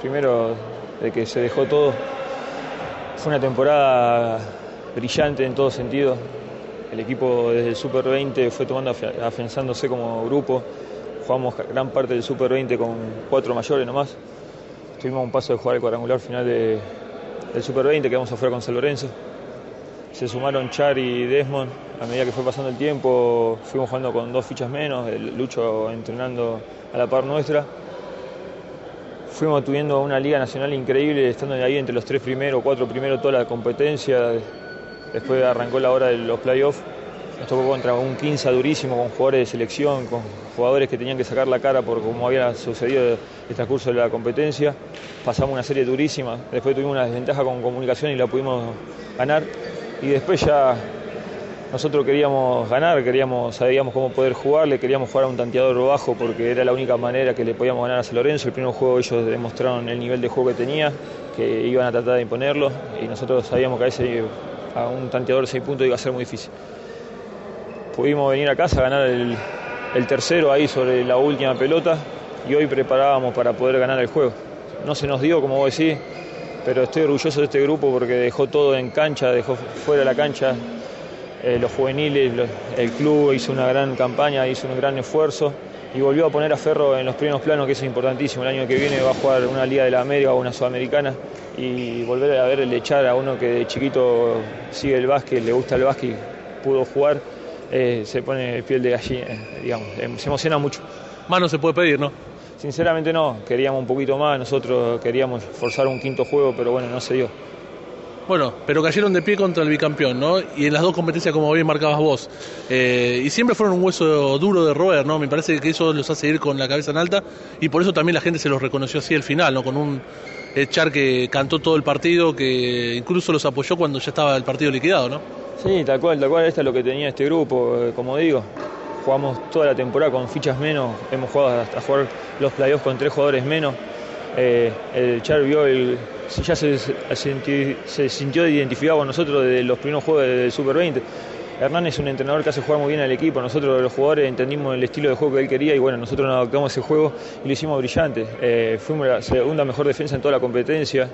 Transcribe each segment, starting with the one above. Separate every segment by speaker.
Speaker 1: Primero, de que se dejó todo. Fue una temporada brillante en todo sentido. El equipo desde el Sub-20 fue afianzándose como grupo. Jugamos gran parte del Sub-20 con 4 mayores nomás. Estuvimos a un paso de jugar el cuadrangular final del Sub-20, quedamos afuera con San Lorenzo. Se sumaron Char y Desmond. A medida que fue pasando el tiempo, fuimos jugando con 2 fichas menos, el Lucho entrenando a la par nuestra. Fuimos tuviendo una liga nacional increíble, estando ahí entre los 3 primeros, 4 primeros, toda la competencia. Después arrancó la hora de los playoffs. Nos tocó contra un Quinza durísimo, con jugadores de selección, con jugadores que tenían que sacar la cara por cómo había sucedido el transcurso de la competencia. Pasamos una serie durísima. Después tuvimos una desventaja con comunicación y la pudimos ganar. Y después ya nosotros queríamos ganar, sabíamos cómo poder jugarle, queríamos jugar a un tanteador bajo porque era la única manera que le podíamos ganar a San Lorenzo. El primer juego ellos demostraron el nivel de juego que tenía, que iban a tratar de imponerlo, y nosotros sabíamos que a un tanteador de 6 puntos iba a ser muy difícil. Pudimos venir a casa a ganar el tercero ahí sobre la última pelota, y hoy preparábamos para poder ganar el juego. No se nos dio, como vos decís, pero estoy orgulloso de este grupo porque dejó todo en cancha, dejó fuera de la cancha. Los juveniles, el club hizo una gran campaña, hizo un gran esfuerzo y volvió a poner a Ferro en los primeros planos, que eso es importantísimo. El año que viene va a jugar una Liga de la América o una Sudamericana, y volver a verle echar a uno que de chiquito sigue el básquet, le gusta el básquet, pudo jugar, se pone piel de gallina, digamos, se emociona mucho.
Speaker 2: Más no se puede pedir, ¿no?
Speaker 1: Sinceramente no, queríamos un poquito más, nosotros queríamos forzar un quinto juego, pero bueno, no se dio.
Speaker 2: Bueno, pero cayeron de pie contra el bicampeón, ¿no? Y en las dos competencias, como bien marcabas vos. Y siempre fueron un hueso duro de roer, ¿no? Me parece que eso los hace ir con la cabeza en alta, y por eso también la gente se los reconoció así al final, ¿no? Con un Char que cantó todo el partido, que incluso los apoyó cuando ya estaba el partido liquidado, ¿no?
Speaker 1: Sí, tal cual, esto es lo que tenía este grupo, como digo. Jugamos toda la temporada con fichas menos, hemos jugado hasta jugar los playoffs con 3 jugadores menos. El Char vio ya se sintió identificado con nosotros desde los primeros juegos del Super-20. Hernán es un entrenador que hace jugar muy bien al equipo. Nosotros los jugadores entendimos el estilo de juego que él quería, y bueno, nosotros nos adaptamos a ese juego y lo hicimos brillante. Fuimos la segunda mejor defensa en toda la competencia.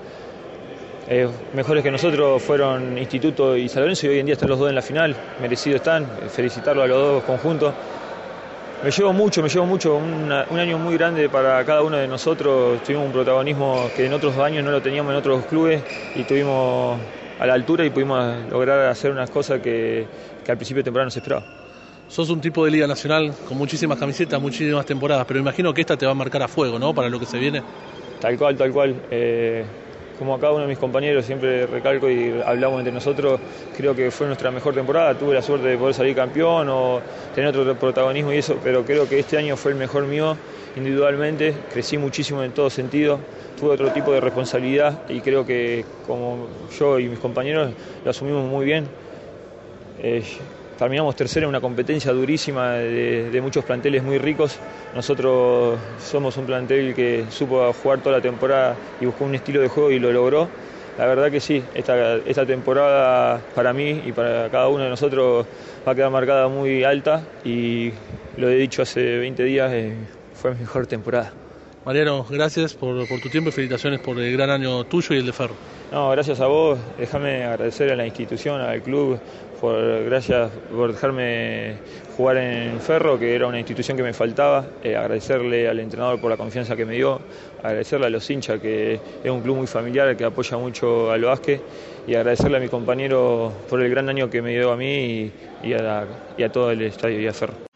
Speaker 1: Mejores que nosotros fueron Instituto y San Lorenzo, y hoy en día están los 2 en la final. Merecidos están, felicitarlos a los 2 conjuntos. Me llevo mucho, un año muy grande para cada uno de nosotros. Tuvimos un protagonismo que en otros años no lo teníamos en otros clubes, y estuvimos a la altura y pudimos lograr hacer unas cosas que al principio de temporada no se esperaba.
Speaker 2: Sos un tipo de Liga Nacional con muchísimas camisetas, muchísimas temporadas, pero imagino que esta te va a marcar a fuego, ¿no? Para lo que se viene.
Speaker 1: Tal cual. Como a cada uno de mis compañeros siempre recalco y hablamos entre nosotros, creo que fue nuestra mejor temporada. Tuve la suerte de poder salir campeón o tener otro protagonismo y eso, pero creo que este año fue el mejor mío individualmente. Crecí muchísimo en todo sentido, tuve otro tipo de responsabilidad y creo que como yo y mis compañeros lo asumimos muy bien. Terminamos tercero en una competencia durísima de muchos planteles muy ricos. Nosotros somos un plantel que supo jugar toda la temporada y buscó un estilo de juego y lo logró. La verdad que sí, esta temporada para mí y para cada uno de nosotros va a quedar marcada muy alta, y lo he dicho hace 20 días, fue mi mejor temporada.
Speaker 2: Mariano, gracias por tu tiempo y felicitaciones por el gran año tuyo y el de Ferro.
Speaker 1: No, gracias a vos. Déjame agradecer a la institución, al club, gracias por dejarme jugar en Ferro, que era una institución que me faltaba. Agradecerle al entrenador por la confianza que me dio, agradecerle a los hinchas, que es un club muy familiar, que apoya mucho al básquet, y agradecerle a mis compañeros por el gran año que me dio a mí y a todo el estadio y a Ferro.